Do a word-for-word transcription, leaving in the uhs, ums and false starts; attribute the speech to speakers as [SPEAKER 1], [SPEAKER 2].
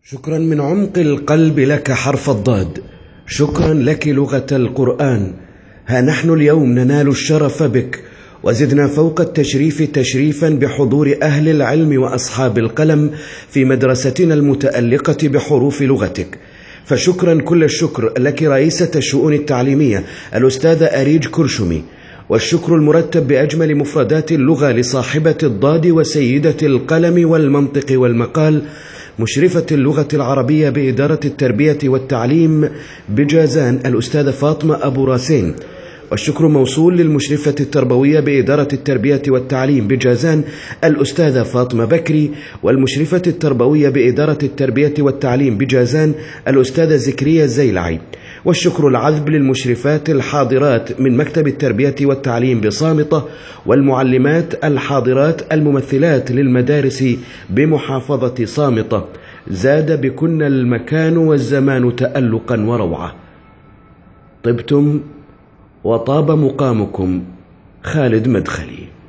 [SPEAKER 1] شكرا من عمق القلب لك حرف الضاد، شكرا لك لغة القرآن. ها نحن اليوم ننال الشرف بك، وزدنا فوق التشريف تشريفا بحضور أهل العلم وأصحاب القلم في مدرستنا المتألقة بحروف لغتك. فشكرا كل الشكر لك رئيسة الشؤون التعليمية الأستاذة أريج كرشمي، والشكر المرتب بأجمل مفردات اللغة لصاحبة الضاد وسيدة القلم والمنطق والمقال مشرفة اللغة العربية بإدارة التربية والتعليم بجازان الأستاذة فاطمة أبو راسين، والشكر موصول للمشرفة التربوية بإدارة التربية والتعليم بجازان الأستاذة فاطمة بكري، والمشرفة التربوية بإدارة التربية والتعليم بجازان الأستاذة زكريا الزيلعي، والشكر العذب للمشرفات الحاضرات من مكتب التربية والتعليم بصامتة، والمعلمات الحاضرات الممثلات للمدارس بمحافظة صامتة. زاد بكن المكان والزمان تألقا وروعة. طبتم وطاب مقامكم. خالد مدخلي.